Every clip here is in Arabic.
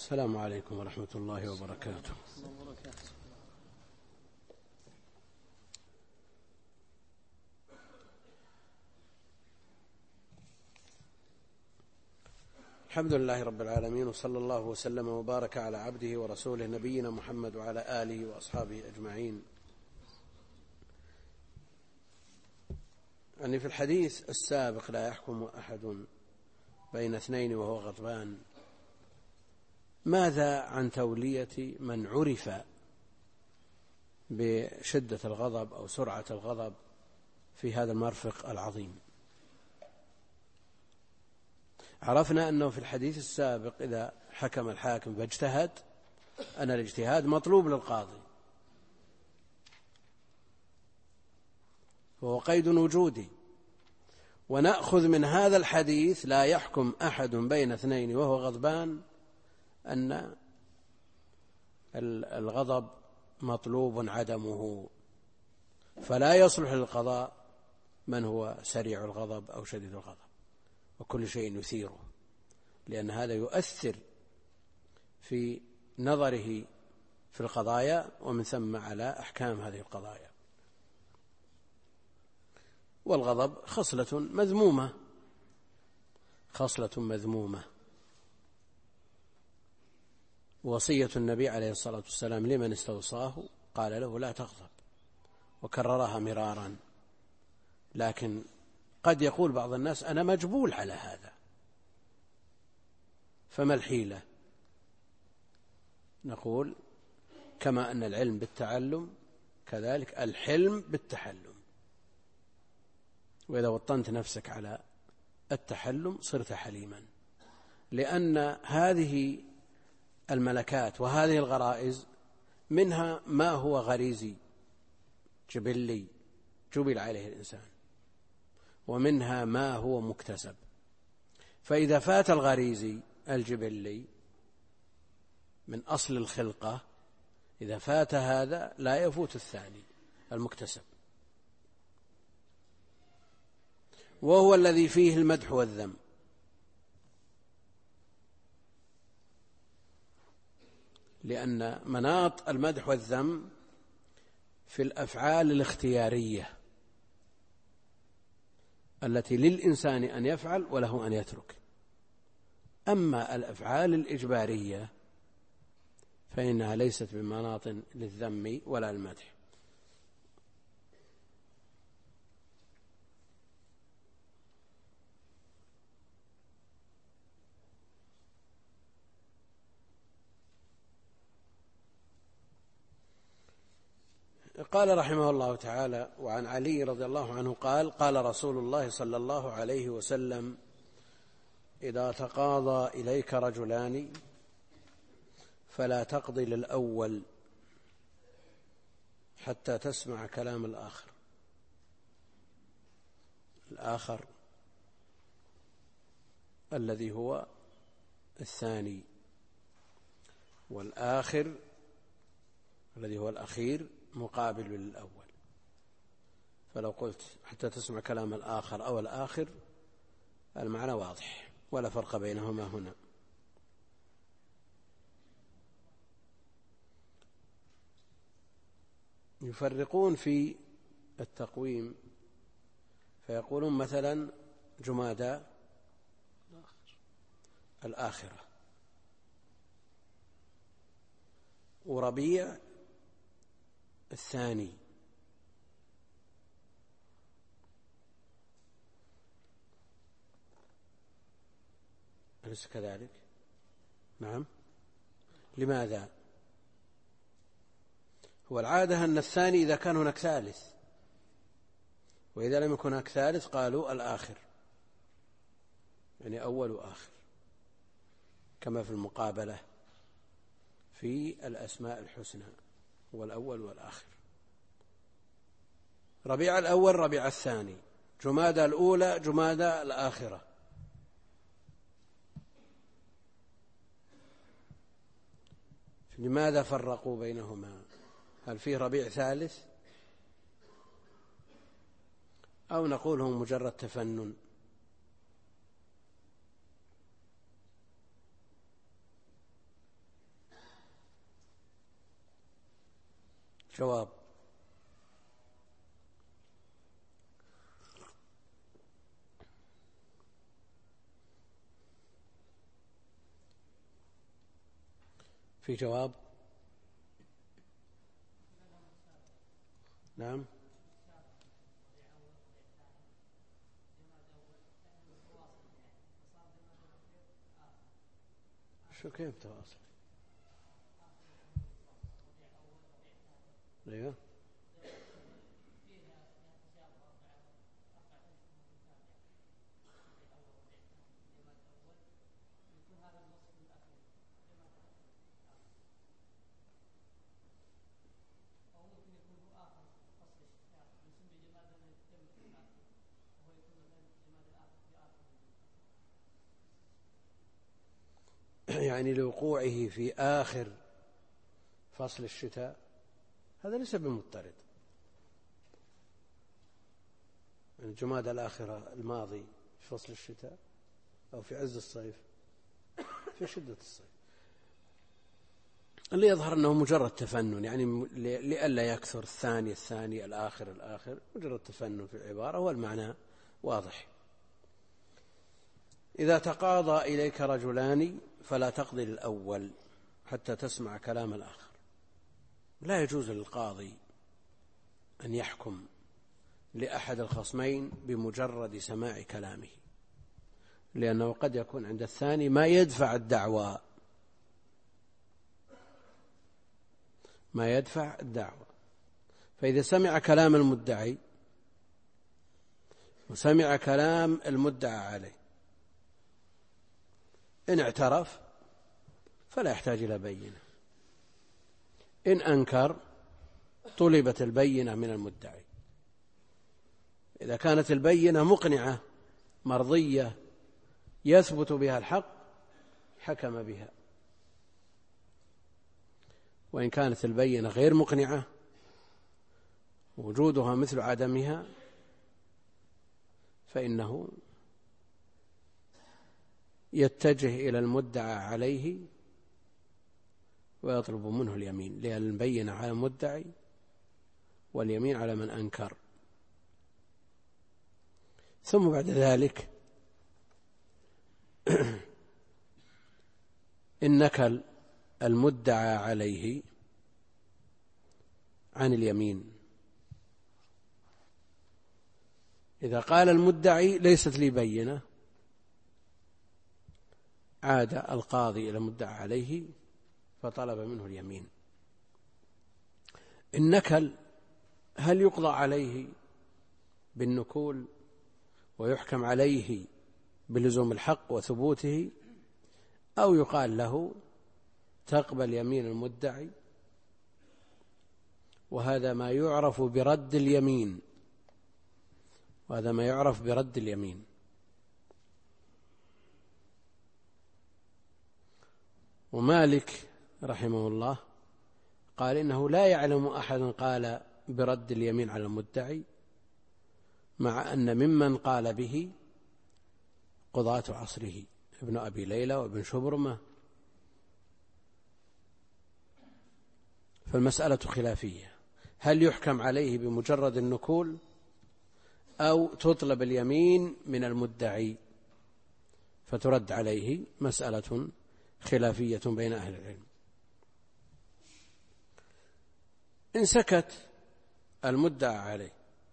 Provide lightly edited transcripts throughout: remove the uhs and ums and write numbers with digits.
السلام عليكم ورحمة الله وبركاته. الحمد لله رب العالمين، وصلى الله وسلم وبارك على عبده ورسوله نبينا محمد وعلى آله وأصحابه أجمعين. يعني في الحديث السابق لا يحكم أحد بين اثنين وهو غضبان. ماذا عن تولية من عرف بشدة الغضب أو سرعة الغضب في هذا المرفق العظيم؟ عرفنا أنه في الحديث السابق إذا حكم الحاكم فاجتهد أن الاجتهاد مطلوب للقاضي، وهو قيد وجودي. ونأخذ من هذا الحديث لا يحكم أحد بين اثنين وهو غضبان أن الغضب مطلوب عدمه، فلا يصلح للقضاء من هو سريع الغضب أو شديد الغضب وكل شيء يثيره، لأن هذا يؤثر في نظره في القضايا ومن ثم على أحكام هذه القضايا. والغضب خصلة مذمومة. وصية النبي عليه الصلاة والسلام لمن استوصاه قال له لا تغضب، وكررها مرارا. لكن قد يقول بعض الناس أنا مجبول على هذا، فما الحيلة؟ نقول كما أن العلم بالتعلم كذلك الحلم بالتحلم. وإذا وطنت نفسك على التحلم صرت حليما، لأن هذه الملكات وهذه الغرائز منها ما هو غريزي جبلي جبل عليه الإنسان، ومنها ما هو مكتسب. فإذا فات الغريزي الجبلي من أصل الخلقة، إذا فات هذا لا يفوت الثاني المكتسب، وهو الذي فيه المدح والذم. لأن مناط المدح والذم في الأفعال الاختيارية التي للإنسان أن يفعل وله أن يترك. أما الأفعال الإجبارية فإنها ليست بمناط للذم ولا المدح. قال رحمه الله تعالى: وعن علي رضي الله عنه قال: قال رسول الله صلى الله عليه وسلم: إذا تقاضى إليك رجلان فلا تقضي للأول حتى تسمع كلام الآخر الذي هو الثاني، والآخر الذي هو الأخير مقابل للأول. فلو قلت حتى تسمع كلام الآخر أو الآخر المعنى واضح ولا فرق بينهما هنا. يفرقون في التقويم فيقولون مثلا جمادى الآخرة وربيع الثاني. أليس كذلك؟ نعم. لماذا؟ هو العادة أن الثاني إذا كان هناك ثالث، وإذا لم يكن هناك ثالث قالوا الآخر، يعني أول وآخر، كما في المقابلة في الأسماء الحسنى هو الأول والآخر. ربيع الأول ربيع الثاني، جمادى الأولى جمادى الآخرة. لماذا فرقوا بينهما؟ هل فيه ربيع ثالث أو نقول هم مجرد تفنن؟ جواب. في جواب؟ نعم. شو كيف تواصل؟ ايوه يعني لوقوعه في آخر فصل الشتاء، هذا ليس بمضطرد. الجماد الآخرة الماضي في فصل الشتاء أو في عز الصيف، في شدة الصيف. اللي يظهر أنه مجرد تفنن، يعني لئلا يكثر الثاني الآخر، مجرد تفنن في العبارة والمعنى واضح. إذا تقاضى إليك رجلان فلا تقضي للأول حتى تسمع كلام الآخر. لا يجوز للقاضي أن يحكم لأحد الخصمين بمجرد سماع كلامه، لأنه قد يكون عند الثاني ما يدفع الدعوى، فإذا سمع كلام المدعي وسمع كلام المدعى عليه، إن اعترف فلا يحتاج إلى بينة، إن أنكر طلبت البينة من المدعي. إذا كانت البينة مقنعة مرضية يثبت بها الحق حكم بها، وإن كانت البينة غير مقنعة وجودها مثل عدمها فإنه يتجه إلى المدعى عليه ويطلب منه اليمين، لأن البينة على المدعي واليمين على من أنكر. ثم بعد ذلك إن نكل المدعى عليه عن اليمين، إذا قال المدعي ليست لي بينة، عاد القاضي إلى المدعى عليه فطلب منه اليمين. إن نكل هل يقضى عليه بالنكول ويحكم عليه بلزوم الحق وثبوته، أو يقال له تقبل يمين المدعي، وهذا ما يعرف برد اليمين. ومالك رحمه الله قال إنه لا يعلم أحد قال برد اليمين على المدعي، مع أن ممن قال به قضاة عصره ابن أبي ليلى وابن شبرمة، فالمسألة خلافية، هل يحكم عليه بمجرد النكول أو تطلب اليمين من المدعي فترد عليه؟ مسألة خلافية بين أهل العلم. إن سكت المدعى عليه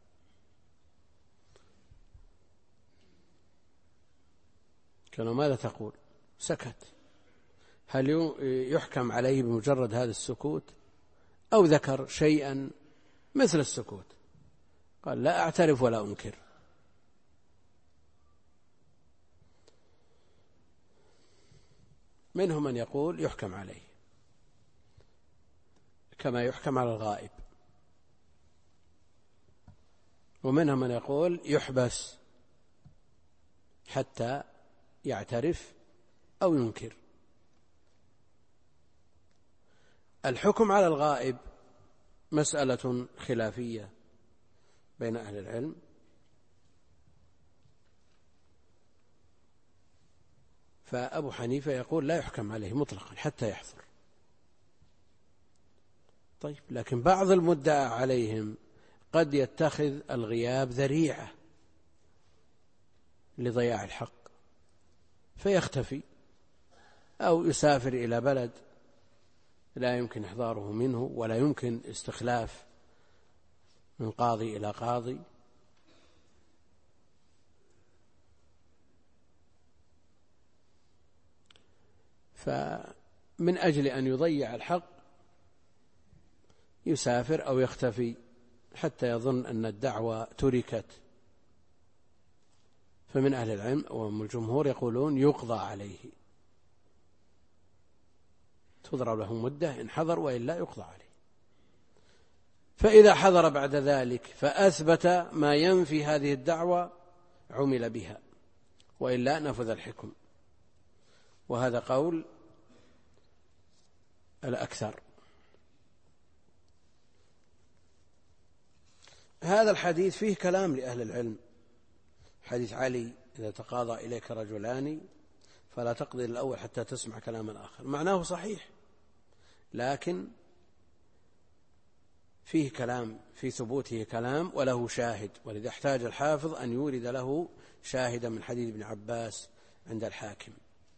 كانوا ماذا تقول؟ سكت، هل يحكم عليه بمجرد هذا السكوت أو ذكر شيئا مثل السكوت؟ قال لا أعترف ولا أنكر. منهم من يقول يحكم عليه كما يحكم على الغائب، ومنهم من يقول يحبس حتى يعترف أو ينكر. الحكم على الغائب مسألة خلافية بين أهل العلم، فأبو حنيفة يقول لا يحكم عليه مطلقا حتى يحضر، طيب، لكن بعض المدعى عليهم قد يتخذ الغياب ذريعة لضياع الحق فيختفي، أو يسافر إلى بلد لا يمكن إحضاره منه ولا يمكن استخلاف من قاضي إلى قاضي، فمن أجل أن يضيع الحق يسافر أو يختفي حتى يظن أن الدعوة تركت. فمن أهل العلم ومن الجمهور يقولون يقضى عليه، تضرب له مدة إن حضر، وإلا يقضى عليه. فإذا حضر بعد ذلك فأثبت ما ينفي هذه الدعوة عمل بها، وإلا نفذ الحكم، وهذا قول الأكثر. هذا الحديث فيه كلام لأهل العلم، حديث علي: إذا تقاضى إليك رجلان فلا تقضي الأول حتى تسمع كلام الآخر. معناه صحيح، لكن فيه كلام، في ثبوته كلام وله شاهد، ولذا احتاج الحافظ أن يورد له شاهدا من حديث ابن عباس عند الحاكم: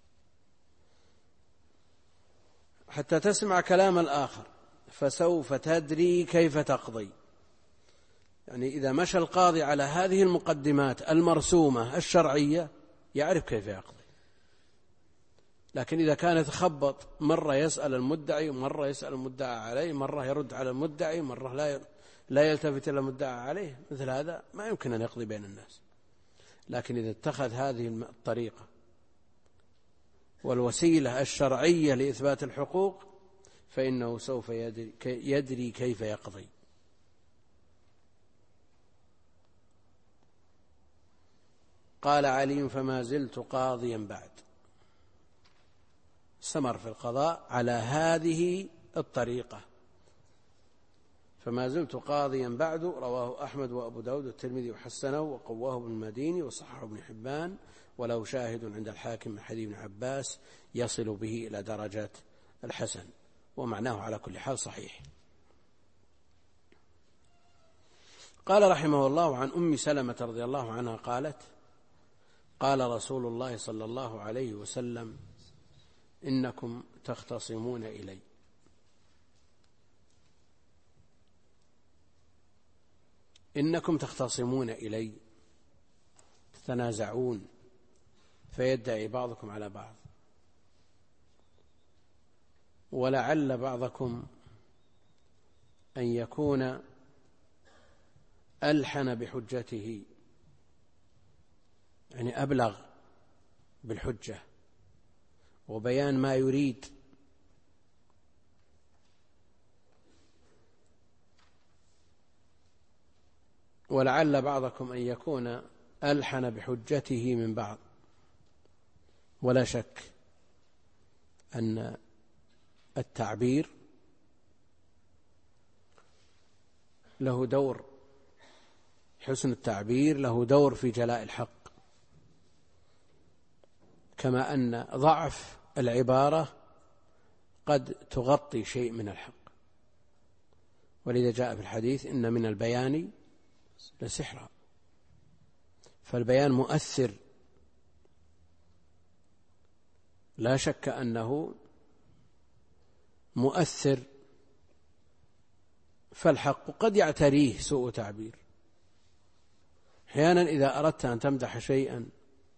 حتى تسمع كلام الآخر فسوف تدري كيف تقضي. يعني إذا مشى القاضي على هذه المقدمات المرسومة الشرعية يعرف كيف يقضي. لكن إذا كان يتخبط، مرة يسأل المدعي ومرة يسأل المدعى عليه، مرة يرد على المدعي، مرة لا يلتفت إلى المدعى عليه، مثل هذا ما يمكن أن يقضي بين الناس. لكن إذا اتخذ هذه الطريقة والوسيلة الشرعية لإثبات الحقوق فإنه سوف يدري كيف يقضي. قال علي: فما زلت قاضيا بعد. استمر في القضاء على هذه الطريقة. فما زلت قاضيا بعد، رواه أحمد وأبو داود والترمذي وحسنه وقواه ابن المديني وصححه ابن حبان، وله شاهد عند الحاكم من حديث ابن عباس يصل به إلى درجة الحسن، ومعناه على كل حال صحيح. قال رحمه الله: عن أم سلمة رضي الله عنها قالت: قال رسول الله صلى الله عليه وسلم: إنكم تختصمون إلي. إنكم تختصمون إلي، تتنازعون، فيدعي بعضكم على بعض، ولعل بعضكم أن يكون ألحن بحجته، يعني أبلغ بالحجة وبيان ما يريد، ولعل بعضكم أن يكون ألحن بحجته من بعض. ولا شك أن التعبير له دور، حسن التعبير له دور في جلاء الحق، كما أن ضعف العبارة قد تغطي شيء من الحق. ولذا جاء في الحديث: إن من البيان لسحرا. فالبيان مؤثر، لا شك أنه مؤثر، فالحق قد يعتريه سوء تعبير. أحيانا إذا أردت أن تمدح شيئا،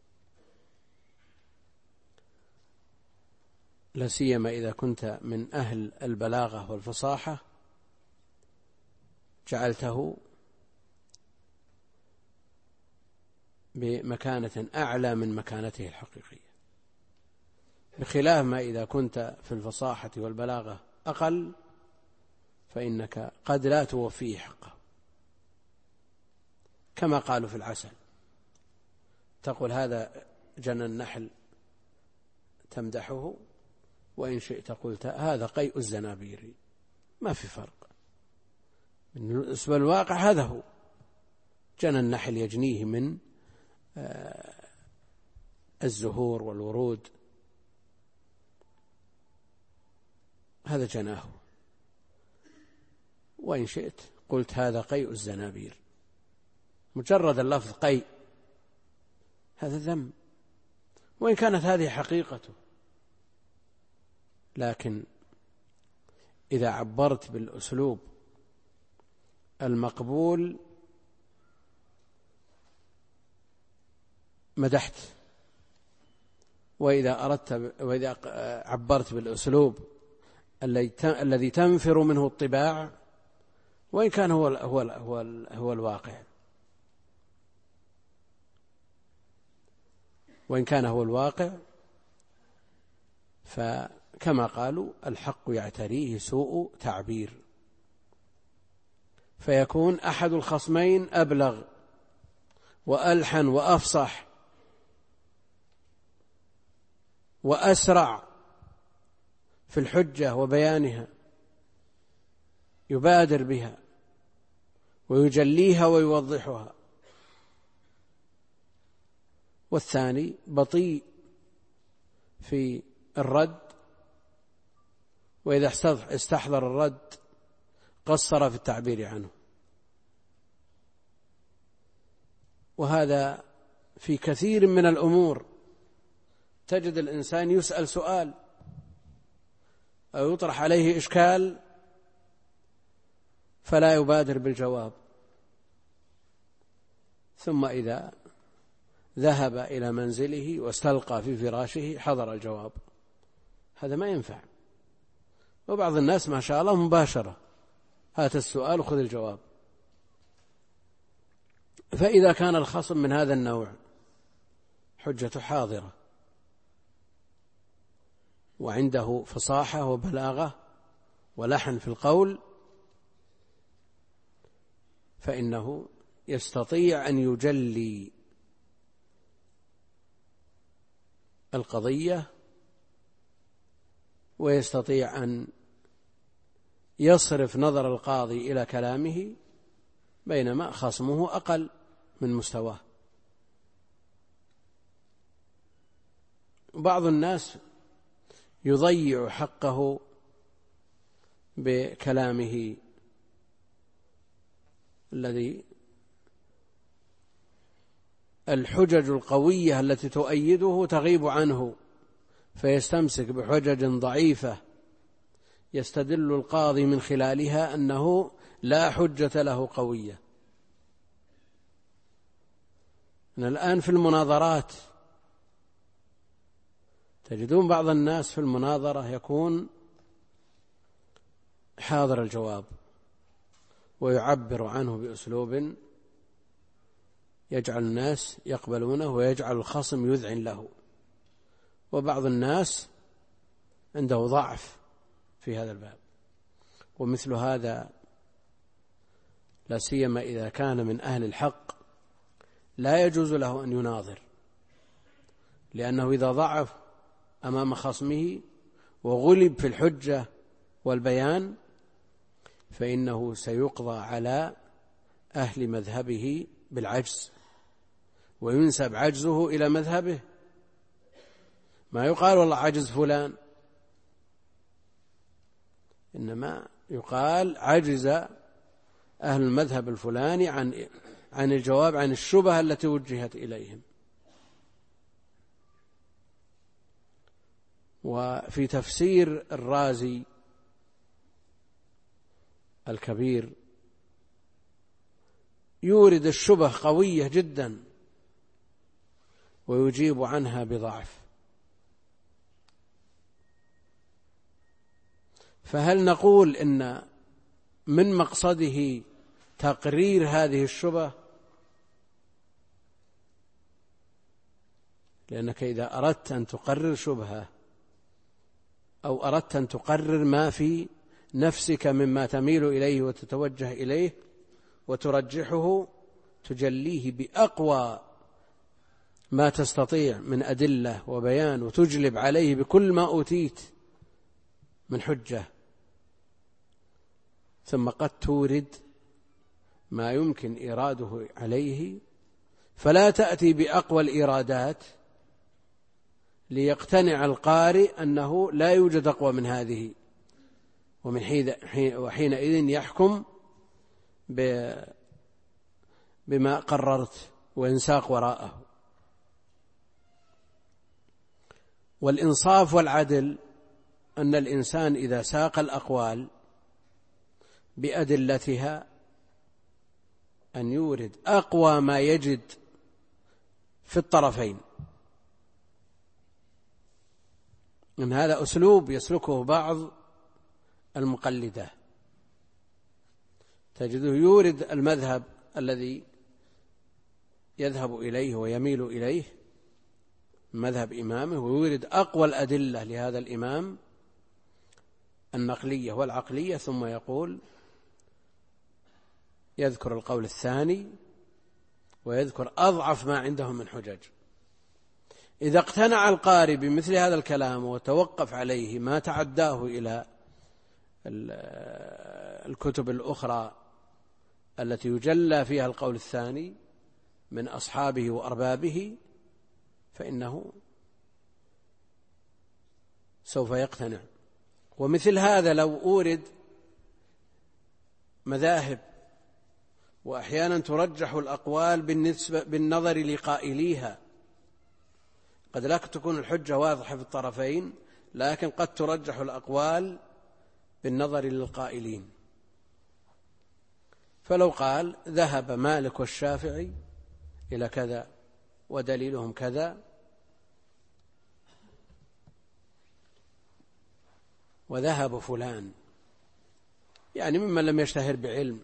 لا سيما إذا كنت من أهل البلاغة والفصاحة، جعلته بمكانة أعلى من مكانته الحقيقية، بخلاف ما إذا كنت في الفصاحة والبلاغة أقل فإنك قد لا توفيه حقه. كما قالوا في العسل: تقول هذا جنى النحل تمدحه، وإن شئت قلت هذا قيء الزنابير، ما في فرق. بالنسبة للواقع هذا هو جنى النحل، يجنيه من الزهور والورود، هذا جناه. وإن شئت قلت هذا قيء الزنابير، مجرد اللفظ قيء هذا ذم، وإن كانت هذه حقيقته. لكن إذا عبرت بالأسلوب المقبول مدحت، وإذا عبرت بالأسلوب الذي تنفر منه الطباع، وإن كان هو الواقع، وإن كان هو الواقع، فكما قالوا الحق يعتريه سوء تعبير، فيكون أحد الخصمين أبلغ وألحن وأفصح وأسرع في الحجة وبيانها، يبادر بها ويجليها ويوضحها، والثاني بطيء في الرد، وإذا استحضر الرد قصر في التعبير عنه. وهذا في كثير من الأمور، تجد الإنسان يسأل سؤال أو يطرح عليه إشكال فلا يبادر بالجواب، ثم إذا ذهب إلى منزله واستلقى في فراشه حضر الجواب. هذا ما ينفع. وبعض الناس ما شاء الله مباشرة، هات السؤال وخذ الجواب. فإذا كان الخصم من هذا النوع حجته حاضرة وعنده فصاحة وبلاغة ولحن في القول، فإنه يستطيع أن يجلي القضية، ويستطيع أن يصرف نظر القاضي إلى كلامه، بينما خصمه أقل من مستواه. بعض الناس يضيع حقه بكلامه الذي الحجج القوية التي تؤيده تغيب عنه، فيستمسك بحجج ضعيفة يستدل القاضي من خلالها أنه لا حجة له قوية. الآن في المناظرات تجدون بعض الناس في المناظرة يكون حاضر الجواب ويعبر عنه بأسلوب يجعل الناس يقبلونه ويجعل الخصم يذعن له، وبعض الناس عنده ضعف في هذا الباب. ومثل هذا لا سيما إذا كان من أهل الحق لا يجوز له أن يناظر، لأنه إذا ضعف أمام خصمه وغلب في الحجة والبيان فإنه سيقضى على أهل مذهبه بالعجز، وينسب عجزه إلى مذهبه. ما يقال والله عجز فلان، إنما يقال عجز أهل المذهب الفلاني عن الجواب عن الشبهة التي وجهت إليهم. وفي تفسير الرازي الكبير يورد الشبه قوية جدا ويجيب عنها بضعف. فهل نقول إن من مقصده تقرير هذه الشبه؟ لأنك إذا أردت أن تقرر شبهة أو أردت أن تقرر ما في نفسك مما تميل إليه وتتوجه إليه وترجحه، تجليه بأقوى ما تستطيع من أدلة وبيان، وتجلب عليه بكل ما أوتيت من حجة، ثم قد تورد ما يمكن إيراده عليه، فلا تأتي بأقوى الإيرادات ليقتنع القارئ أنه لا يوجد أقوى من هذه، وحينئذ يحكم بما قررت وينساق وراءه. والإنصاف والعدل أن الإنسان إذا ساق الأقوال بأدلتها أن يورد أقوى ما يجد في الطرفين. إن هذا أسلوب يسلكه بعض المقلدة، تجده يورد المذهب الذي يذهب إليه ويميل إليه مذهب إمامه، ويورد أقوى الأدلة لهذا الإمام النقلية والعقلية، ثم يقول يذكر القول الثاني ويذكر أضعف ما عندهم من حجج. إذا اقتنع القارئ بمثل هذا الكلام وتوقف عليه ما تعداه إلى الكتب الأخرى التي يجلى فيها القول الثاني من أصحابه وأربابه، فإنه سوف يقتنع. ومثل هذا لو أورد مذاهب وأحيانا ترجح الأقوال بالنظر لقائليها، قد لا تكون الحجة واضحة في الطرفين، لكن قد ترجح الأقوال بالنظر للقائلين. فلو قال ذهب مالك والشافعي إلى كذا ودليلهم كذا، وذهب فلان يعني ممن لم يشتهر بعلم،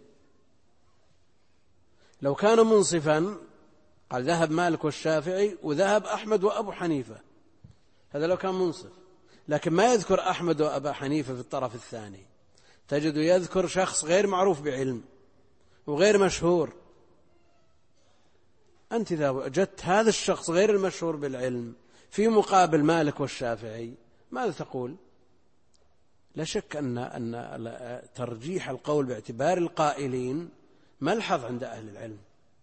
لو كان منصفا قال ذهب مالك والشافعي وذهب أحمد وأبو حنيفة، هذا لو كان منصف. لكن ما يذكر أحمد وأبا حنيفة في الطرف الثاني، تجد يذكر شخص غير معروف بعلم وغير مشهور. أنت إذا وجدت هذا الشخص غير المشهور بالعلم في مقابل مالك والشافعي ماذا تقول؟ لا شك أن ترجيح القول باعتبار القائلين ملحظ عند أهل العلم.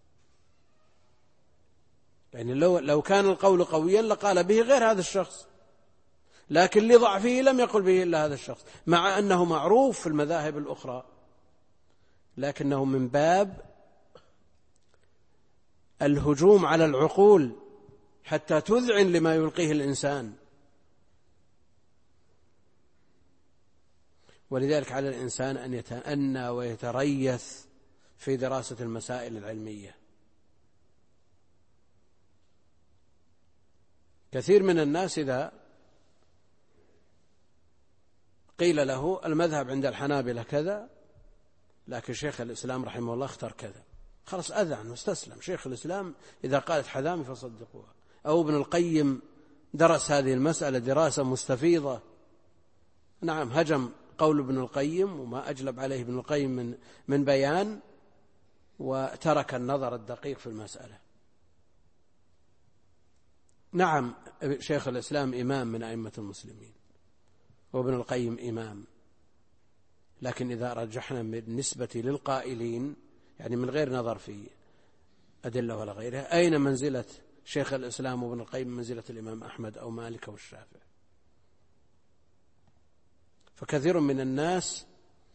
يعني لو كان القول قويا لقال به غير هذا الشخص، لكن لضعفه لم يقل به إلا هذا الشخص، مع أنه معروف في المذاهب الأخرى، لكنه من باب الهجوم على العقول حتى تذعن لما يلقيه الإنسان. ولذلك على الإنسان أن يتأنى ويتريث في دراسة المسائل العلمية. كثير من الناس إذا قيل له المذهب عند الحنابلة كذا، لكن شيخ الإسلام رحمه الله اختار كذا، خلاص أذعن واستسلم. شيخ الإسلام إذا قالت حذامي فصدقوها. أو ابن القيم درس هذه المسألة دراسة مستفيضة، نعم هجم قول ابن القيم وما أجلب عليه ابن القيم من بيان، وترك النظر الدقيق في المسألة. نعم شيخ الإسلام إمام من أئمة المسلمين وابن القيم إمام، لكن إذا رجحنا بالنسبة للقائلين يعني من غير نظر في أدلة ولا غيرها، أين منزلة شيخ الإسلام وابن القيم منزلة الإمام أحمد أو مالك أو الشافعي؟ فكثير من الناس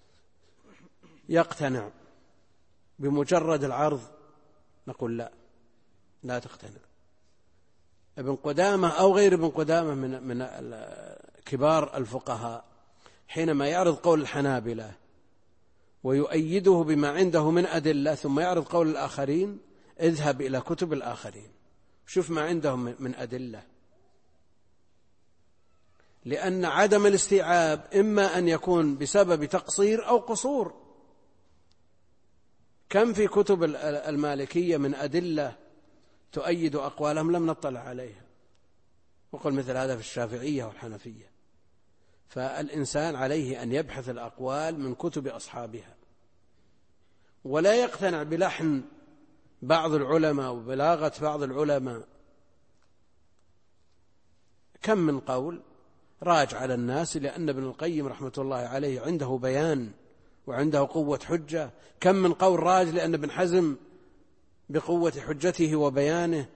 يقتنع بمجرد العرض، نقول لا تقتنع. ابن قدامة أو غير ابن قدامة من كبار الفقهاء حينما يعرض قول الحنابلة ويؤيده بما عنده من أدلة ثم يعرض قول الآخرين، اذهب إلى كتب الآخرين شوف ما عندهم من أدلة. لأن عدم الاستيعاب إما أن يكون بسبب تقصير أو قصور. كم في كتب المالكية من أدلة تؤيد أقوالهم لم نطلع عليها، وقل مثل هذا في الشافعية والحنفية. فالإنسان عليه أن يبحث الأقوال من كتب أصحابها، ولا يقتنع بلحن بعض العلماء وبلاغة بعض العلماء. كم من قول راج على الناس لأن ابن القيم رحمة الله عليه عنده بيان وعنده قوة حجة، كم من قول راج لأن ابن حزم بقوة حجته وبيانه.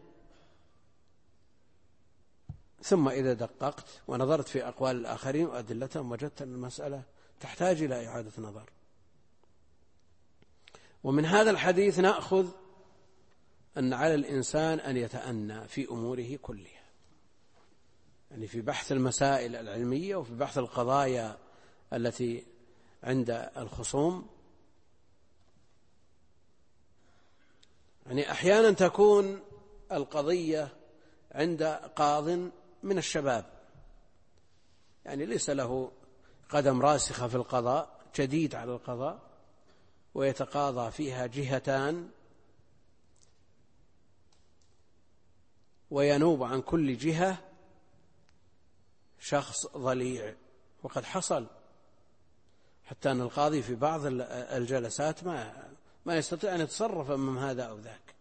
ثم إذا دققت ونظرت في أقوال الآخرين وأدلتهم وجدت أن المسألة تحتاج إلى إعادة نظر. ومن هذا الحديث نأخذ أن على الإنسان أن يتأنى في أموره كلها، يعني في بحث المسائل العلمية وفي بحث القضايا التي عند الخصوم. يعني أحيانا تكون القضية عند قاض من الشباب، يعني ليس له قدم راسخة في القضاء، جديد على القضاء، ويتقاضى فيها جهتان، وينوب عن كل جهة شخص ضليع. وقد حصل حتى أن القاضي في بعض الجلسات ما يستطيع أن يتصرف أمام هذا أو ذاك.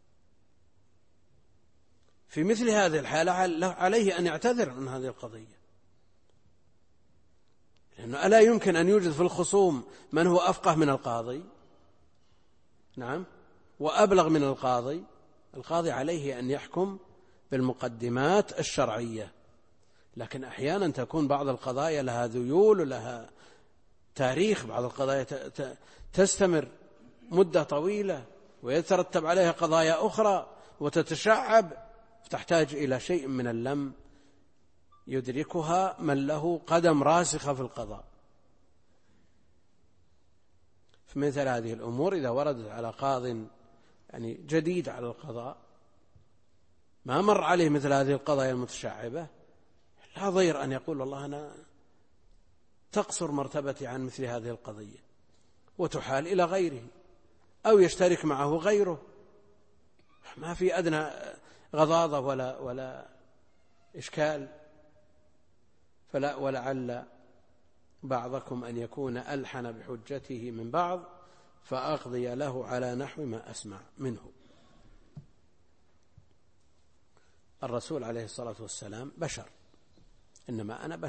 في مثل هذه الحالة عليه أن يعتذر عن هذه القضية، لأنه ألا يمكن أن يوجد في الخصوم من هو أفقه من القاضي، نعم، وأبلغ من القاضي. القاضي عليه أن يحكم بالمقدمات الشرعية، لكن أحيانا تكون بعض القضايا لها ذيول ولها تاريخ، بعض القضايا تستمر مدة طويلة ويترتب عليها قضايا أخرى وتتشعب، تحتاج إلى شيء من اللم يدركها من له قدم راسخة في القضاء. في مثل هذه الأمور إذا وردت على قاض يعني جديد على القضاء ما مر عليه مثل هذه القضايا المتشعبة، لا ضير أن يقول والله أنا تقصر مرتبتي عن مثل هذه القضية، وتحال إلى غيره أو يشترك معه غيره، ما في أدنى غضاضة ولا إشكال. ولعل بعضكم أن يكون ألحن بحجته من بعض فأقضي له على نحو ما أسمع منه. الرسول عليه الصلاة والسلام بشر، إنما أنا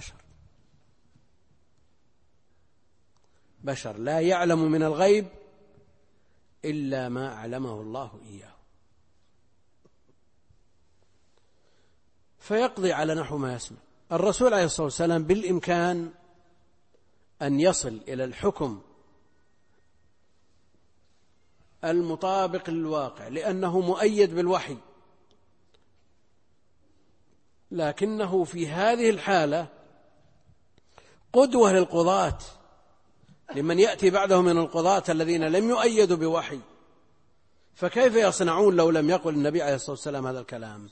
بشر لا يعلم من الغيب إلا ما أعلمه الله إياه، فيقضي على نحو ما يسمع. الرسول عليه الصلاة والسلام بالإمكان أن يصل إلى الحكم المطابق للواقع لأنه مؤيد بالوحي، لكنه في هذه الحالة قدوة للقضاة، لمن يأتي بعده من القضاة الذين لم يؤيدوا بوحي. فكيف يصنعون لو لم يقل النبي عليه الصلاة والسلام هذا الكلام؟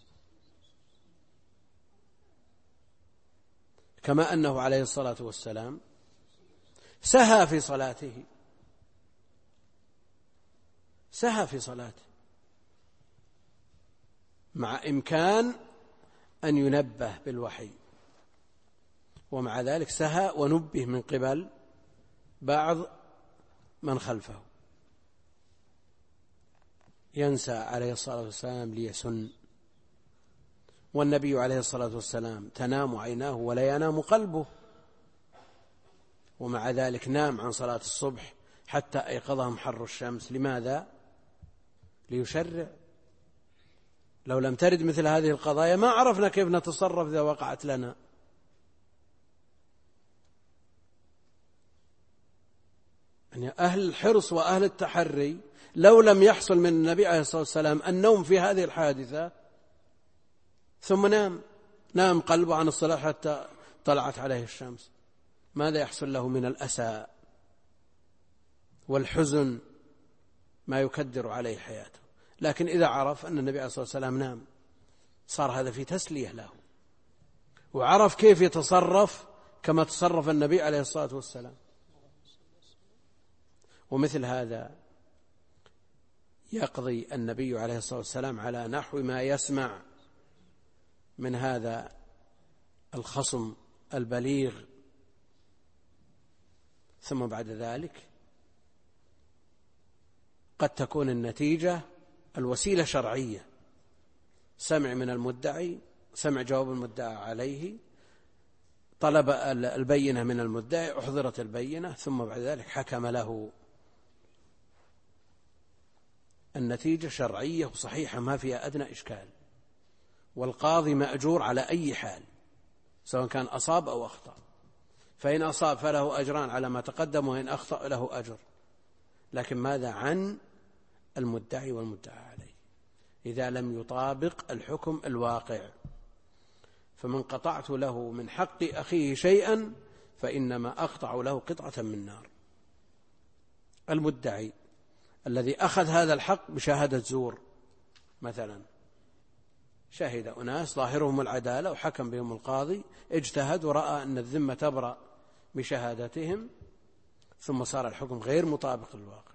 كما أنه عليه الصلاة والسلام سهى في صلاته مع إمكان أن ينبه بالوحي، ومع ذلك سهى ونبه من قبل بعض من خلفه. ينسى عليه الصلاة والسلام ليسن، والنبي عليه الصلاة والسلام تنام عيناه ولا ينام قلبه، ومع ذلك نام عن صلاة الصبح حتى أيقظهم حر الشمس. لماذا؟ ليشرع. لو لم ترد مثل هذه القضايا ما عرفنا كيف نتصرف إذا وقعت لنا. يعني أهل الحرص وأهل التحري لو لم يحصل من النبي عليه الصلاة والسلام النوم في هذه الحادثة ثم نام قلبه عن الصلاة حتى طلعت عليه الشمس، ماذا يحصل له من الأسى والحزن ما يكدر عليه حياته؟ لكن إذا عرف أن النبي عليه الصلاة والسلام نام صار هذا في تسلية له، وعرف كيف يتصرف كما تصرف النبي عليه الصلاة والسلام. ومثل هذا يقضي النبي عليه الصلاة والسلام على نحو ما يسمع من هذا الخصم البليغ، ثم بعد ذلك قد تكون النتيجة الوسيلة شرعية، سمع من المدعي، سمع جواب المدعى عليه، طلب البينة من المدعي، أحضرت البينة، ثم بعد ذلك حكم له. النتيجة شرعية وصحيحة ما فيها أدنى إشكال، والقاضي مأجور على أي حال سواء كان أصاب أو أخطأ، فإن أصاب فله أجران على ما تقدم، وإن أخطأ له أجر. لكن ماذا عن المدعي والمدعى عليه إذا لم يطابق الحكم الواقع؟ فمن قطعت له من حق أخيه شيئا فإنما أقطع له قطعة من نار. المدعي الذي أخذ هذا الحق بشهادة زور مثلا، شهد أناس ظاهرهم العدالة وحكم بهم القاضي، اجتهد ورأى أن الذمة تبرأ بشهادتهم، ثم صار الحكم غير مطابق للواقع،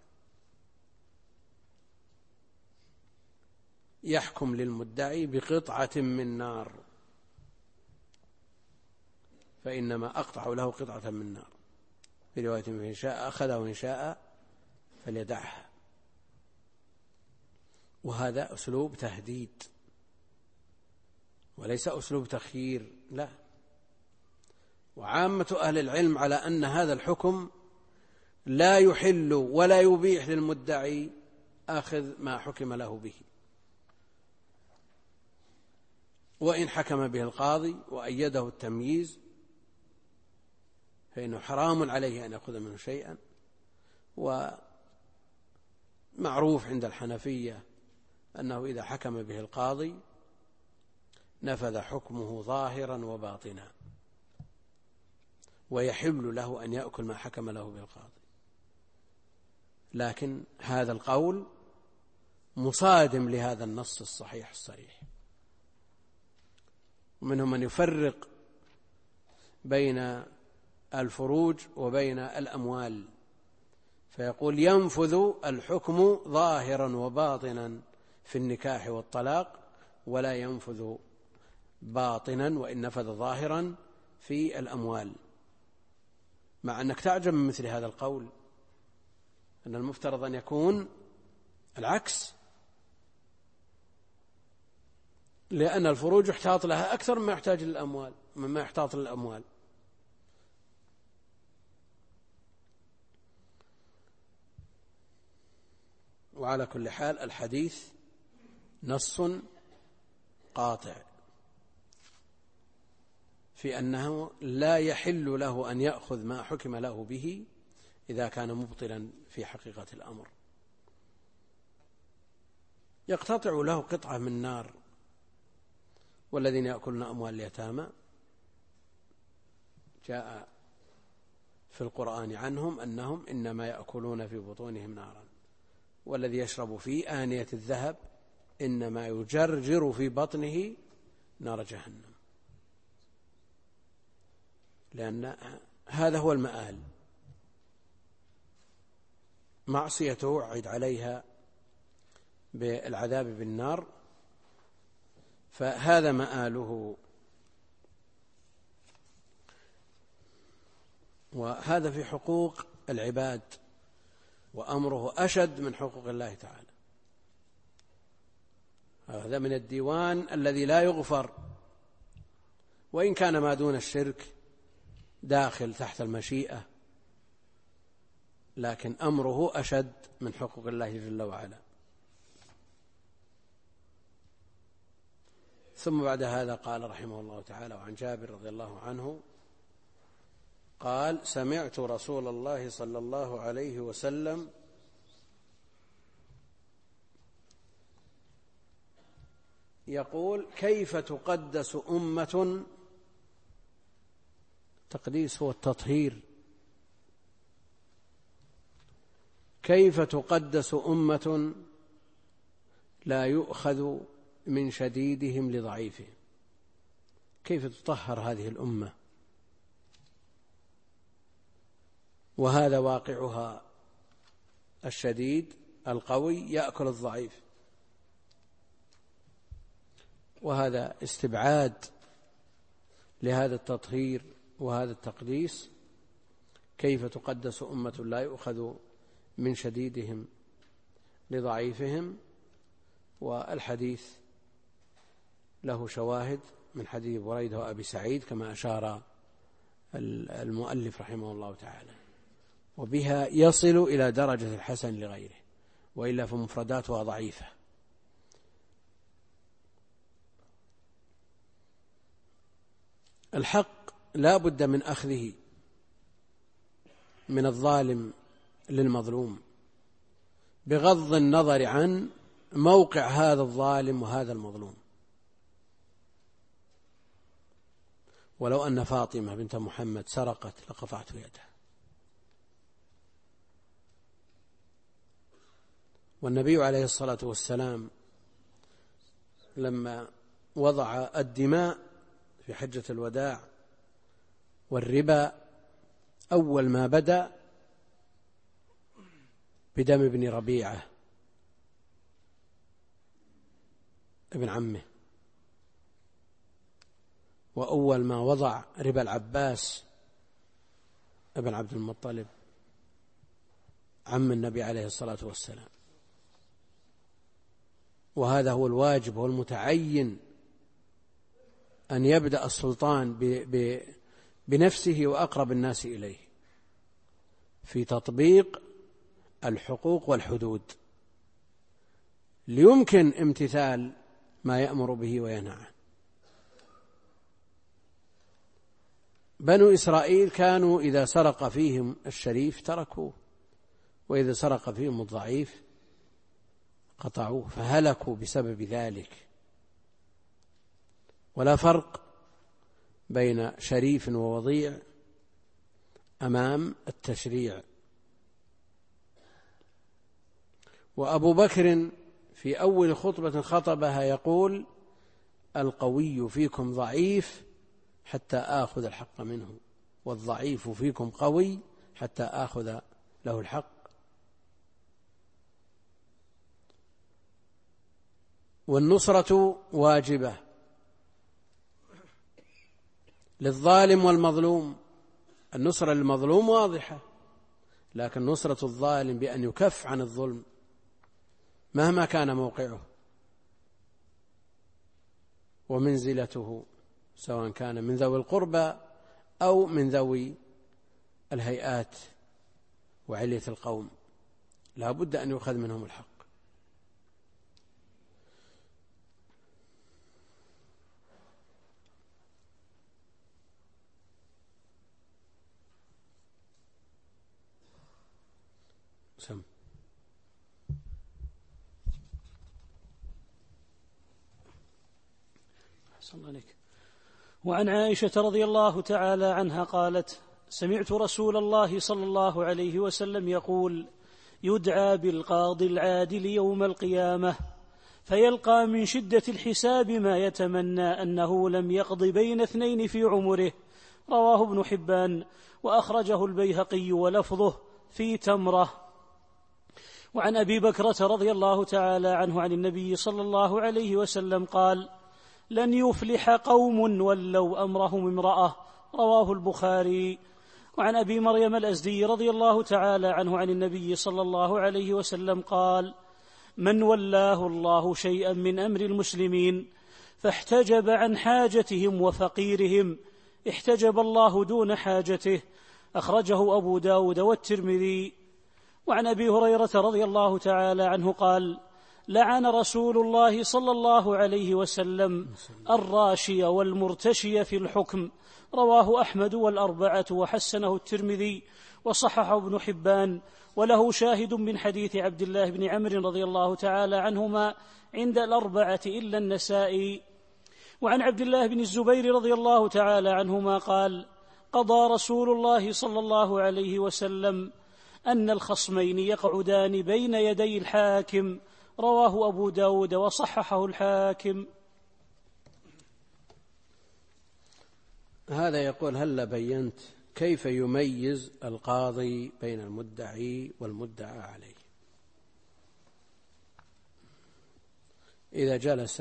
يحكم للمدعي بقطعة من نار، فإنما أقطع له قطعة من نار. في رواية إن شاء أخذها وإن شاء فليدعها. وهذا أسلوب تهديد وليس أسلوب تخيير، لا. وعامة أهل العلم على أن هذا الحكم لا يحل ولا يبيح للمدعي أخذ ما حكم له به، وإن حكم به القاضي وأيده التمييز فإنه حرام عليه أن يأخذ منه شيئا. ومعروف عند الحنفية أنه إذا حكم به القاضي نفذ حكمه ظاهرا وباطنا، ويحل له أن يأكل ما حكم له به القاضي. لكن هذا القول مصادم لهذا النص الصحيح الصريح. ومنهم من يفرق بين الفروج وبين الأموال، فيقول ينفذ الحكم ظاهرا وباطنا في النكاح والطلاق، ولا ينفذ باطنا وإن نفذ ظاهرا في الأموال. مع أنك تعجب من مثل هذا القول، أن المفترض أن يكون العكس، لأن الفروج يحتاط لها أكثر مما يحتاج للأموال، مما يحتاط للأموال. وعلى كل حال الحديث نص قاطع في أنه لا يحل له أن يأخذ ما حكم له به إذا كان مبطلا في حقيقة الأمر. يقتطع له قطعة من نار. والذين يأكلون أموال اليتامى جاء في القرآن عنهم أنهم إنما يأكلون في بطونهم نارا، والذي يشرب في آنية الذهب إنما يجرجر في بطنه نار جهنم، لأن هذا هو المآل. معصيته وعد عليها بالعذاب بالنار، فهذا مآله. وهذا في حقوق العباد، وأمره أشد من حقوق الله تعالى. هذا من الديوان الذي لا يغفر، وإن كان ما دون الشرك داخل تحت المشيئة، لكن أمره أشد من حقوق الله جل وعلا. ثم بعد هذا قال رحمه الله تعالى: وعن جابر رضي الله عنه قال: سمعت رسول الله صلى الله عليه وسلم يقول: كيف تقدس أمة، تقديس هو التطهير، كيف تقدس أمة لا يؤخذ من شديدهم لضعيفهم؟ كيف تطهر هذه الأمة؟ وهذا واقعها، الشديد القوي يأكل الضعيف، وهذا استبعاد لهذا التطهير وهذا التقديس. كيف تقدس أمة لا يؤخذ من شديدهم لضعيفهم؟ والحديث له شواهد من حديث بريدة وأبي سعيد كما أشار المؤلف رحمه الله تعالى، وبها يصل إلى درجة الحسن لغيره، وإلا فمفرداتها ضعيفة. الحق لا بد من أخذه من الظالم للمظلوم، بغض النظر عن موقع هذا الظالم وهذا المظلوم. ولو أن فاطمة بنت محمد سرقت لقطعت يدها. والنبي عليه الصلاة والسلام لما وضع الدماء في حجة الوداع والربا أول ما بدأ بدم ابن ربيعة ابن عمه، وأول ما وضع ربا العباس ابن عبد المطلب عم النبي عليه الصلاة والسلام. وهذا هو الواجب والمتعين، أن يبدأ السلطان بنفسه وأقرب الناس إليه في تطبيق الحقوق والحدود ليمكن امتثال ما يأمر به وينهى عنه. بنو إسرائيل كانوا إذا سرق فيهم الشريف تركوه، وإذا سرق فيهم الضعيف قطعوه، فهلكوا بسبب ذلك. ولا فرق بين شريف ووضيع أمام التشريع. وأبو بكر في أول خطبة خطبها يقول: القوي فيكم ضعيف حتى آخذ الحق منه، والضعيف فيكم قوي حتى آخذ له الحق. والنصرة واجبة للظالم والمظلوم. النصرة للمظلوم واضحة، لكن نصرة الظالم بأن يكف عن الظلم مهما كان موقعه ومنزلته، سواء كان من ذوي القربى أو من ذوي الهيئات وعلية القوم، لا بد أن يؤخذ منهم الحق. سم. أحسن الله عليك. وعن عائشة رضي الله تعالى عنها قالت: سمعت رسول الله صلى الله عليه وسلم يقول: يدعى بالقاضي العادل يوم القيامة فيلقى من شدة الحساب ما يتمنى أنه لم يقض بين اثنين في عمره. رواه ابن حبان وأخرجه البيهقي ولفظه في تمرة. وعن أبي بكرة رضي الله تعالى عنه عن النبي صلى الله عليه وسلم قال: لن يفلح قوم ولوا أمرهم امرأة. رواه البخاري. وعن أبي مريم الأزدي رضي الله تعالى عنه عن النبي صلى الله عليه وسلم قال: من ولاه الله شيئا من أمر المسلمين فاحتجب عن حاجتهم وفقيرهم احتجب الله دون حاجته. أخرجه أبو داود والترمذي. وعن أبي هريرة رضي الله تعالى عنه قال: لعن رسول الله صلى الله عليه وسلم الراشي والمرتشي في الحكم. رواه أحمد والأربعة وحسنه الترمذي وصححه ابن حبان، وله شاهد من حديث عبد الله بن عمرو رضي الله تعالى عنهما عند الأربعة إلا النسائي. وعن عبد الله بن الزبير رضي الله تعالى عنهما قال: قضى رسول الله صلى الله عليه وسلم أن الخصمين يقعدان بين يدي الحاكم. رواه أبو داود وصححه الحاكم. هذا يقول: هل بينت كيف يميز القاضي بين المدعي والمدعى عليه؟ إذا جلس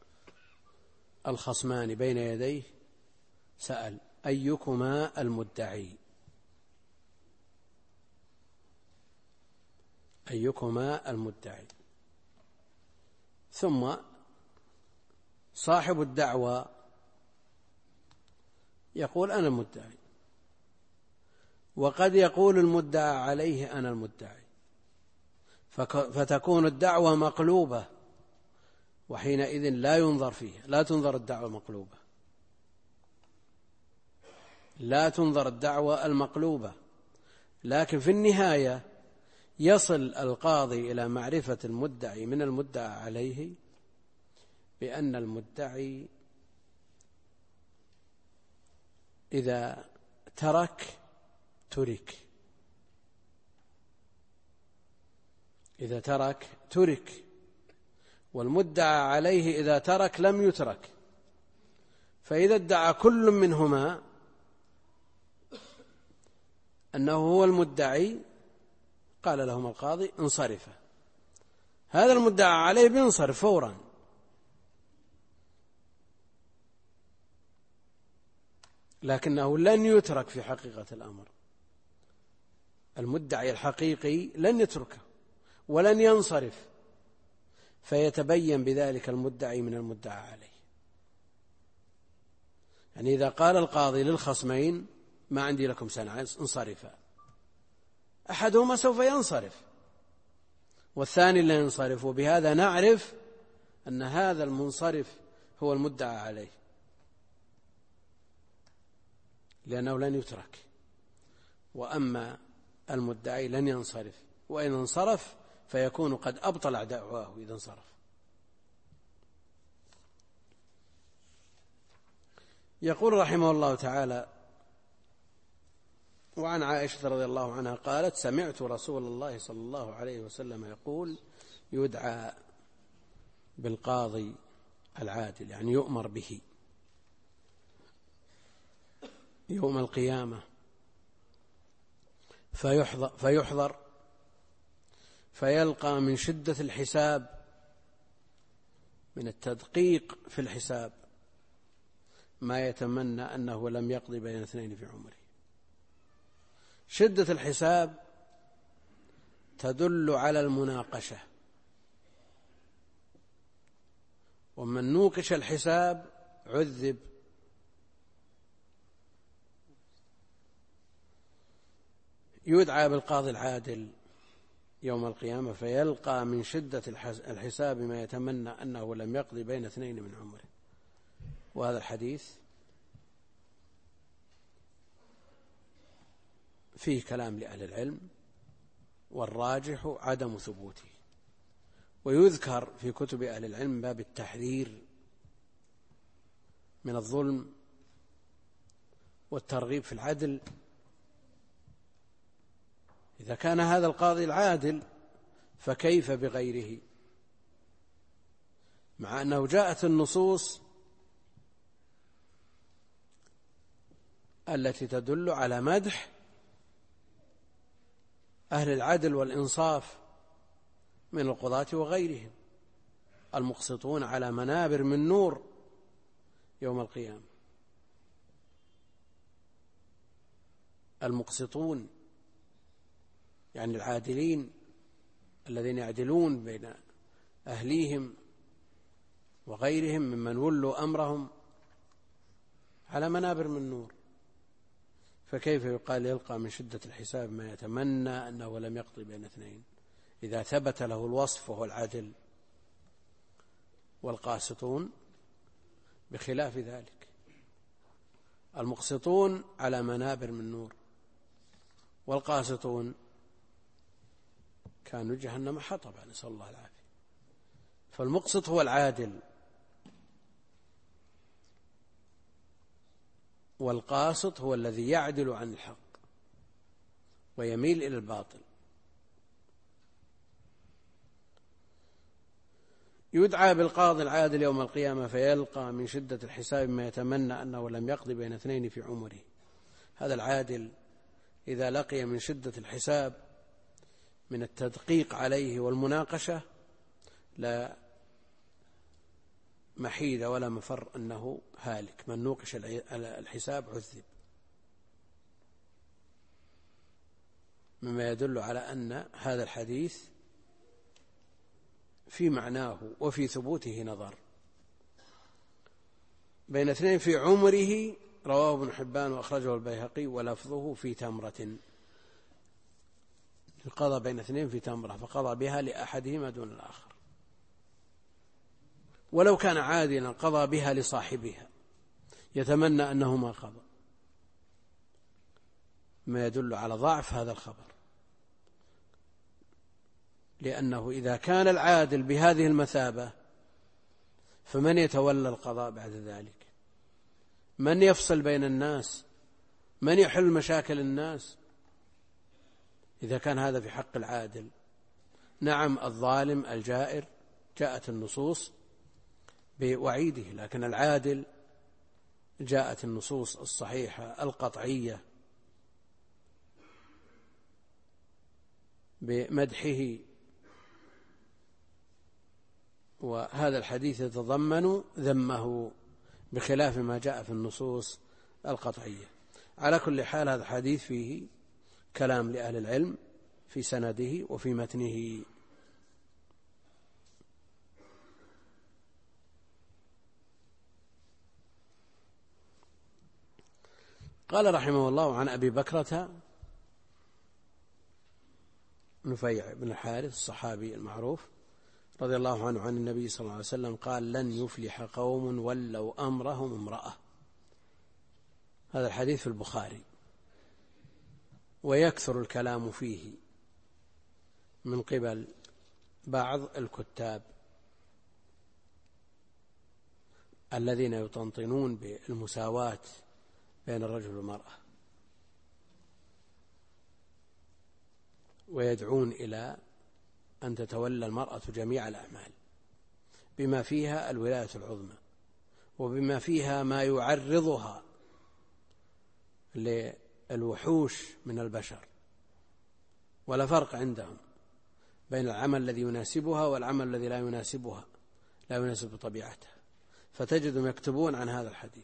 الخصمان بين يديه سأل: أيكما المدعي؟ أيكما المدعي؟ ثم صاحب الدعوى يقول: أنا المدعي، وقد يقول المدعى عليه: أنا المدعي، فتكون الدعوة مقلوبة، وحينئذ لا ينظر فيها، لا تنظر الدعوة المقلوبة، لا تنظر الدعوة المقلوبة، لكن في النهاية يصل القاضي إلى معرفة المدعي من المدعى عليه بأن المدعي إذا ترك ترك، والمدعى عليه إذا ترك لم يترك. فإذا ادعى كل منهما أنه هو المدعي قال لهم القاضي انصرف، هذا المدعى عليه بينصرف فورا، لكنه لن يترك في حقيقة الأمر. المدعي الحقيقي لن يتركه ولن ينصرف، فيتبين بذلك المدعي من المدعى عليه. يعني إذا قال القاضي للخصمين ما عندي لكم سنة انصرفا، أحدهما سوف ينصرف والثاني لا ينصرف، وبهذا نعرف أن هذا المنصرف هو المدعى عليه، لأنه لن يترك. وأما المدعي لن ينصرف، وإن انصرف فيكون قد أبطل دعواه إذا انصرف. يقول رحمه الله تعالى: وعن عائشة رضي الله عنها قالت: سمعت رسول الله صلى الله عليه وسلم يقول: يدعى بالقاضي العادل، يعني يؤمر به يوم القيامة فيحضر فيلقى من شدة الحساب، من التدقيق في الحساب، ما يتمنى أنه لم يقضي بين اثنين في عمره. شدة الحساب تدل على المناقشة، ومن نوقش الحساب عذب. يدعى بالقاضي العادل يوم القيامة فيلقى من شدة الحساب ما يتمنى أنه لم يقضي بين اثنين من عمره. وهذا الحديث فيه كلام لأهل العلم، والراجح عدم ثبوته. ويذكر في كتب أهل العلم باب التحذير من الظلم والترغيب في العدل. إذا كان هذا القاضي العادل فكيف بغيره، مع أنه جاءت النصوص التي تدل على مدح أهل العدل والإنصاف من القضاة وغيرهم، المقسطون على منابر من نور يوم القيامة. المقسطون يعني العادلين الذين يعدلون بين أهليهم وغيرهم ممن ولوا أمرهم على منابر من نور. فكيف يقال يلقى من شدة الحساب ما يتمنى أنه لم يقضي بين اثنين، إذا ثبت له الوصف وهو العدل؟ والقاسطون بخلاف ذلك، المقسطون على منابر من نور، والقاسطون كانوا جهنم حطبا، نسأل الله العافية. فالمقسط هو العادل، والقاسط هو الذي يعدل عن الحق ويميل إلى الباطل. يدعى بالقاضي العادل يوم القيامة فيلقى من شدة الحساب ما يتمنى أنه لم يقضي بين اثنين في عمره. هذا العادل إذا لقي من شدة الحساب من التدقيق عليه والمناقشة لا محيد ولا مفر أنه هالك. من نوقش الحساب عذب، مما يدل على أن هذا الحديث في معناه وفي ثبوته نظر. بين اثنين في عمره رواه ابن حبان وأخرجه البيهقي، ولفظه في تمرة. قضى بين اثنين في تمرة فقضى بها لأحدهما دون الآخر، ولو كان عادلا قضى بها لصاحبها يتمنى أنه ما قضى، ما يدل على ضعف هذا الخبر. لأنه إذا كان العادل بهذه المثابة فمن يتولى القضاء بعد ذلك؟ من يفصل بين الناس؟ من يحل مشاكل الناس إذا كان هذا في حق العادل؟ نعم، الظالم الجائر جاءت النصوص بوعيده، لكن العادل جاءت النصوص الصحيحة القطعية بمدحه. وهذا الحديث يتضمن ذمه بخلاف ما جاء في النصوص القطعية. على كل حال هذا الحديث فيه كلام لأهل العلم في سنده وفي متنه. قال رحمه الله: عن أبي بكرة نفيع بن الحارث الصحابي المعروف رضي الله عنه عن النبي صلى الله عليه وسلم قال: لن يفلح قوم ولوا أمرهم امرأة. هذا الحديث في البخاري، ويكثر الكلام فيه من قبل بعض الكتاب الذين يطنطنون بالمساواة بين الرجل والمرأة، ويدعون إلى أن تتولى المرأة جميع الأعمال بما فيها الولاية العظمى، وبما فيها ما يعرضها للوحوش من البشر. ولا فرق عندهم بين العمل الذي يناسبها والعمل الذي لا يناسبها، لا يناسب طبيعتها، فتجدهم يكتبون عن هذا الحديث.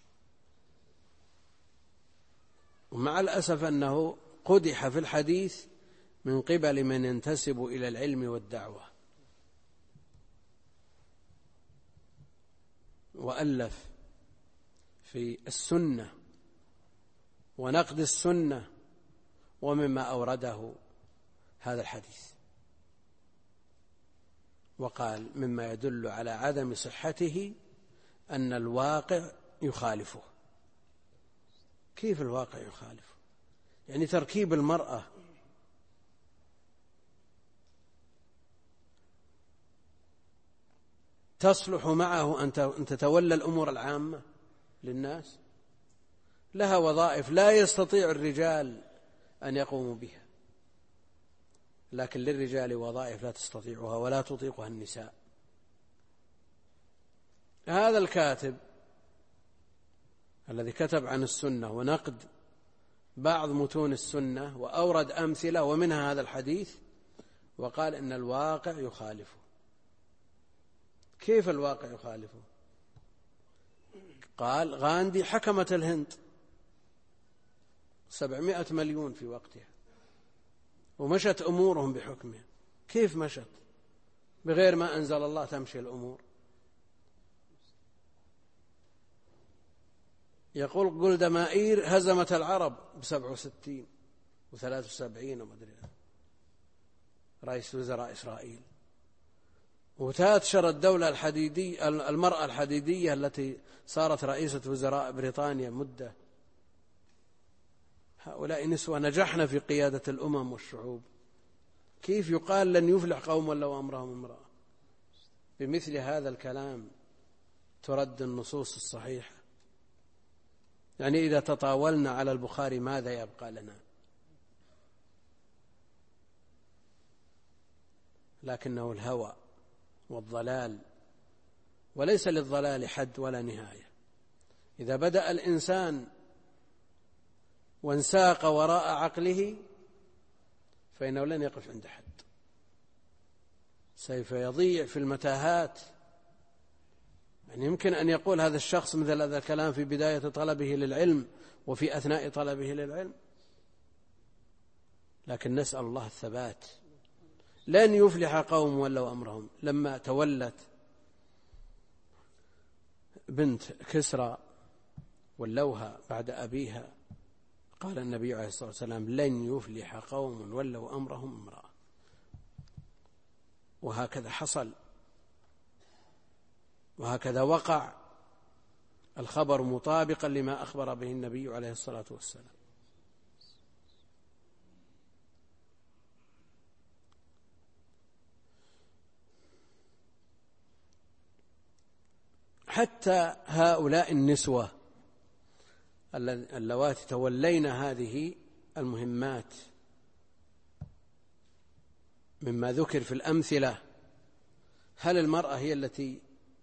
ومع الأسف أنه قدح في الحديث من قبل من ينتسب إلى العلم والدعوة، وألف في السنة ونقد السنة، ومما أورده هذا الحديث، وقال مما يدل على عدم صحته أن الواقع يخالفه. كيف الواقع يخالفه؟ يعني تركيب المرأة تصلح معه أن تتولى الأمور العامة للناس، لها وظائف لا يستطيع الرجال أن يقوموا بها، لكن للرجال وظائف لا تستطيعها ولا تطيقها النساء. هذا الكاتب الذي كتب عن السنة ونقد بعض متون السنة وأورد أمثلة ومنها هذا الحديث، وقال إن الواقع يخالفه. كيف الواقع يخالفه؟ قال: غاندي حكمت الهند 700 مليون في وقتها، ومشت أمورهم بحكمها. كيف مشت؟ بغير ما أنزل الله تمشي الأمور. يقول جولدا مائير هزمت العرب ب67 و73 ومدري رئيس وزراء إسرائيل، وتأتشر الدولة الحديدية، المرأة الحديدية التي صارت رئيسة وزراء بريطانيا مدة. هؤلاء نسوة نجحنا في قيادة الأمم والشعوب. كيف يقال لن يفلح قوم ولو أمرهم امرأة؟ بمثل هذا الكلام ترد النصوص الصحيحة. يعني إذا تطاولنا على البخاري ماذا يبقى لنا؟ لكنه الهوى والضلال، وليس للضلال حد ولا نهاية. إذا بدأ الإنسان وانساق وراء عقله فإنه لن يقف عند حد، سوف يضيع في المتاهات. يعني يمكن أن يقول هذا الشخص مثل هذا الكلام في بداية طلبه للعلم وفي أثناء طلبه للعلم، لكن نسأل الله الثبات. لن يفلح قوم ولوا أمرهم. لما تولت بنت كسرى ولوها بعد أبيها قال النبي عليه الصلاة والسلام: لن يفلح قوم ولوا أمرهم امرأة. وهكذا حصل، وهكذا وقع الخبر مطابقا لما أخبر به النبي عليه الصلاة والسلام. حتى هؤلاء النسوة اللواتي تولين هذه المهمات مما ذكر في الأمثلة، هل المرأة هي التي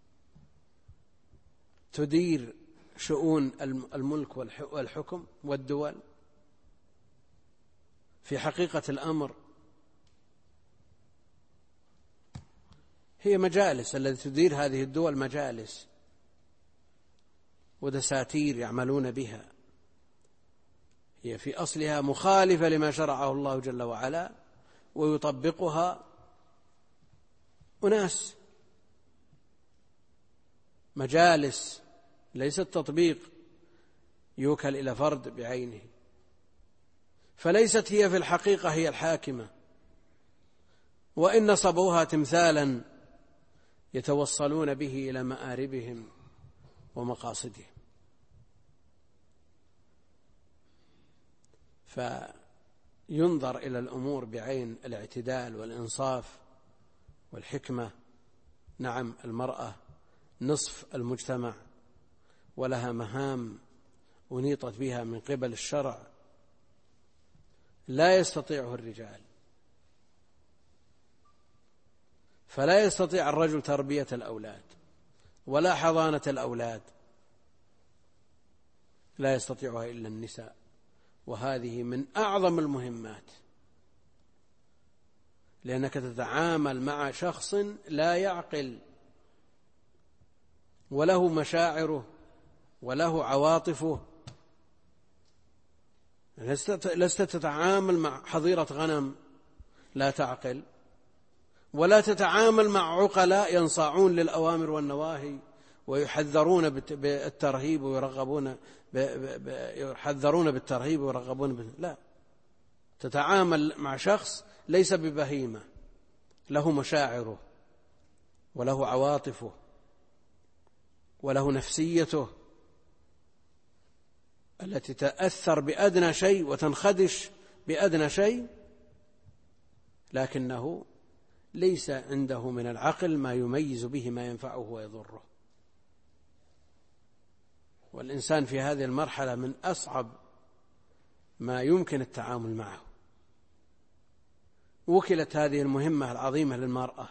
تدير شؤون الملك والحكم والدول؟ في حقيقة الأمر هي مجالس التي تدير هذه الدول، مجالس ودساتير يعملون بها، هي في أصلها مخالفة لما شرعه الله جل وعلا، ويطبقها أناس، مجالس، ليس التطبيق يوكل إلى فرد بعينه، فليست هي في الحقيقة هي الحاكمة، وإن نصبوها تمثالا يتوصلون به إلى مآربهم ومقاصدهم. فينظر إلى الأمور بعين الاعتدال والإنصاف والحكمة. نعم، المرأة نصف المجتمع ولها مهام أنيطت بها من قبل الشرع لا يستطيعه الرجال، فلا يستطيع الرجل تربية الأولاد ولا حضانة الأولاد، لا يستطيعها إلا النساء، وهذه من أعظم المهمات، لأنك تتعامل مع شخص لا يعقل وله مشاعره وله عواطفه. لست تتعامل مع حظيرة غنم لا تعقل، ولا تتعامل مع عقلاء ينصاعون للأوامر والنواهي ويحذرون بالترهيب ويرغبون لا، تتعامل مع شخص ليس ببهيمة، له مشاعره وله عواطفه وله نفسيته التي تأثر بأدنى شيء وتنخدش بأدنى شيء، لكنه ليس عنده من العقل ما يميز به ما ينفعه ويضره. والإنسان في هذه المرحلة من أصعب ما يمكن التعامل معه. وكلت هذه المهمة العظيمة للمرأة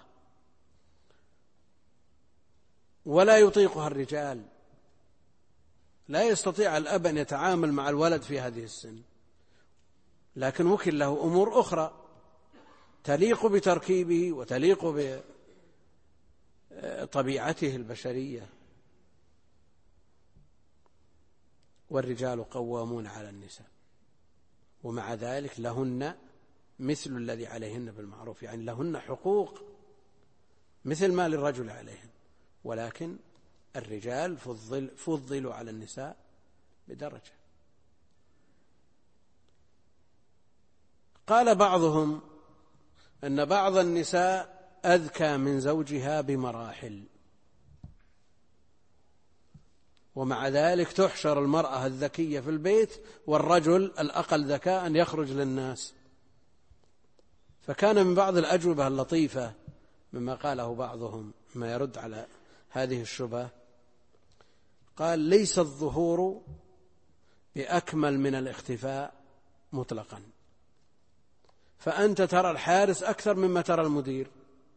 ولا يطيقها الرجال، لا يستطيع الأب أن يتعامل مع الولد في هذه السن، لكن وكل له أمور أخرى تليق بتركيبه وتليق بطبيعته البشرية. والرجال قوامون على النساء، ومع ذلك لهن مثل الذي عليهن بالمعروف، يعني لهن حقوق مثل ما للرجل عليهن، ولكن الرجال فضلوا على النساء بدرجة. قال بعضهم أن بعض النساء أذكى من زوجها بمراحل، ومع ذلك تحشر المرأة الذكية في البيت والرجل الأقل ذكاء يخرج للناس. فكان من بعض الأجوبة اللطيفة مما قاله بعضهم ما يرد على هذه الشبهة، قال: ليس الظهور بأكمل من الاختفاء مطلقا، فأنت ترى الحارس أكثر مما ترى المدير،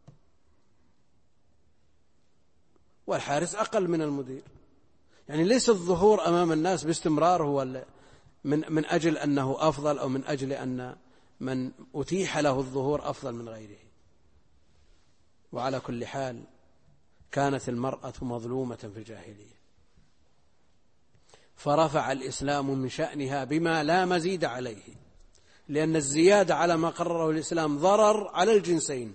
والحارس أقل من المدير. يعني ليس الظهور أمام الناس باستمرار هو من أجل أنه أفضل، أو من أجل أن من أتيح له الظهور أفضل من غيره. وعلى كل حال كانت المرأة مظلومة في الجاهلية، فرفع الإسلام من شأنها بما لا مزيد عليه، لأن الزيادة على ما قرره الإسلام ضرر على الجنسين.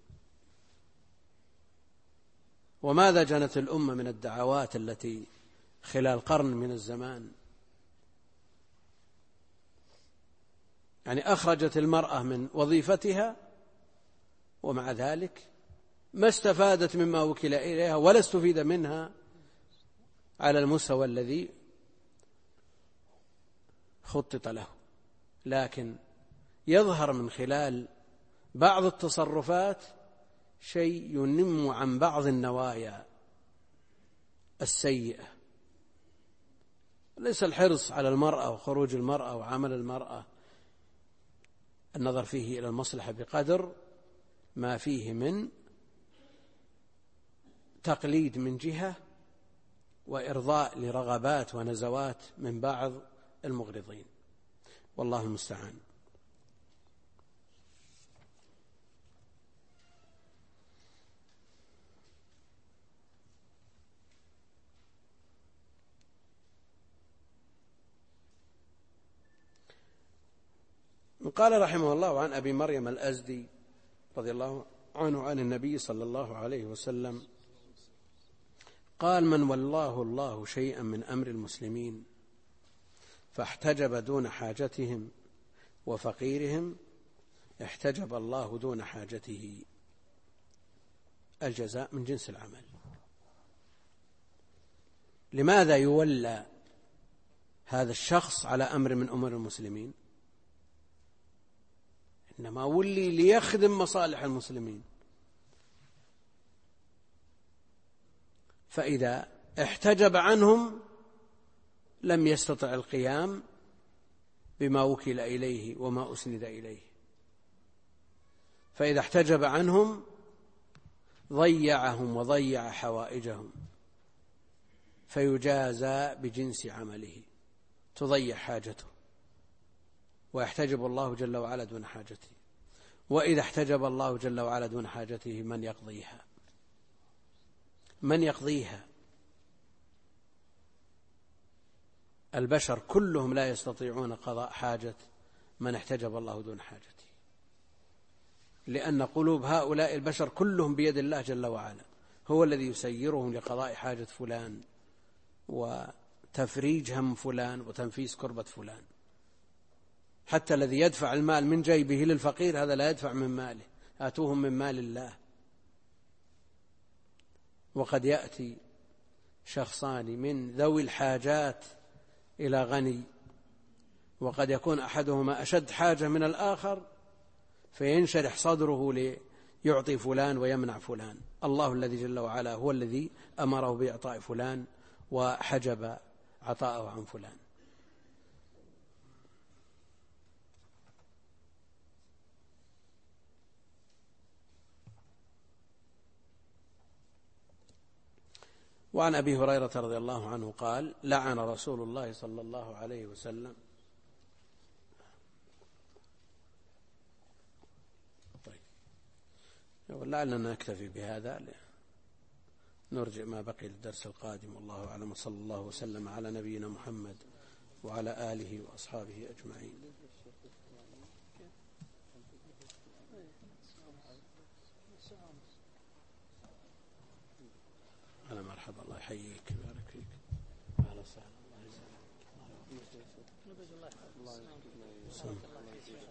وماذا جنت الأمة من الدعوات التي خلال قرن من الزمان يعني أخرجت المرأة من وظيفتها، ومع ذلك ما استفادت مما وكل إليها ولا استفيد منها على المستوى الذي خطط له. لكن يظهر من خلال بعض التصرفات شيء ينم عن بعض النوايا السيئة. ليس الحرص على المرأة وخروج المرأة وعمل المرأة النظر فيه إلى المصلحة بقدر ما فيه من تقليد من جهة وإرضاء لرغبات ونزوات من بعض المغرضين، والله المستعان. قال رحمه الله: عن أبي مريم الأزدي رضي الله عنه عن النبي صلى الله عليه وسلم قال: من ولاه الله شيئا من أمر المسلمين فاحتجب دون حاجتهم وفقيرهم احتجب الله دون حاجته. الجزاء من جنس العمل. لماذا يولى هذا الشخص على أمر من أمور المسلمين؟ إنما ولي ليخدم مصالح المسلمين، فإذا احتجب عنهم لم يستطع القيام بما وكل إليه وما أسند إليه، فإذا احتجب عنهم ضيعهم وضيع حوائجهم، فيجازى بجنس عمله، تضيع حاجته ويحتجب الله جل وعلا دون حاجته. وإذا احتجب الله جل وعلا دون حاجته من يقضيها؟ من يقضيها؟ البشر كلهم لا يستطيعون قضاء حاجة من احتجب الله دون حاجته، لأن قلوب هؤلاء البشر كلهم بيد الله جل وعلا، هو الذي يسيرهم لقضاء حاجة فلان وتفريج هم فلان وتنفيس كربة فلان. حتى الذي يدفع المال من جيبه للفقير هذا لا يدفع من ماله، آتوهم من مال الله. وقد يأتي شخصان من ذوي الحاجات إلى غني، وقد يكون أحدهما أشد حاجة من الآخر، فينشرح صدره ليعطي فلان ويمنع فلان. الله الذي جل وعلا هو الذي أمره بإعطاء فلان وحجب عطاءه عن فلان. وعن أبي هريرة رضي الله عنه قال: لعن رسول الله صلى الله عليه وسلم ولعلنا نكتفي بهذا، نرجع ما بقي للدرس القادم. والله أعلم، صلى الله وسلم على نبينا محمد وعلى آله وأصحابه أجمعين. أنا مرحبا، الله يحييك ويبارك فيك. أهلا وسهلا، الله يسلمك.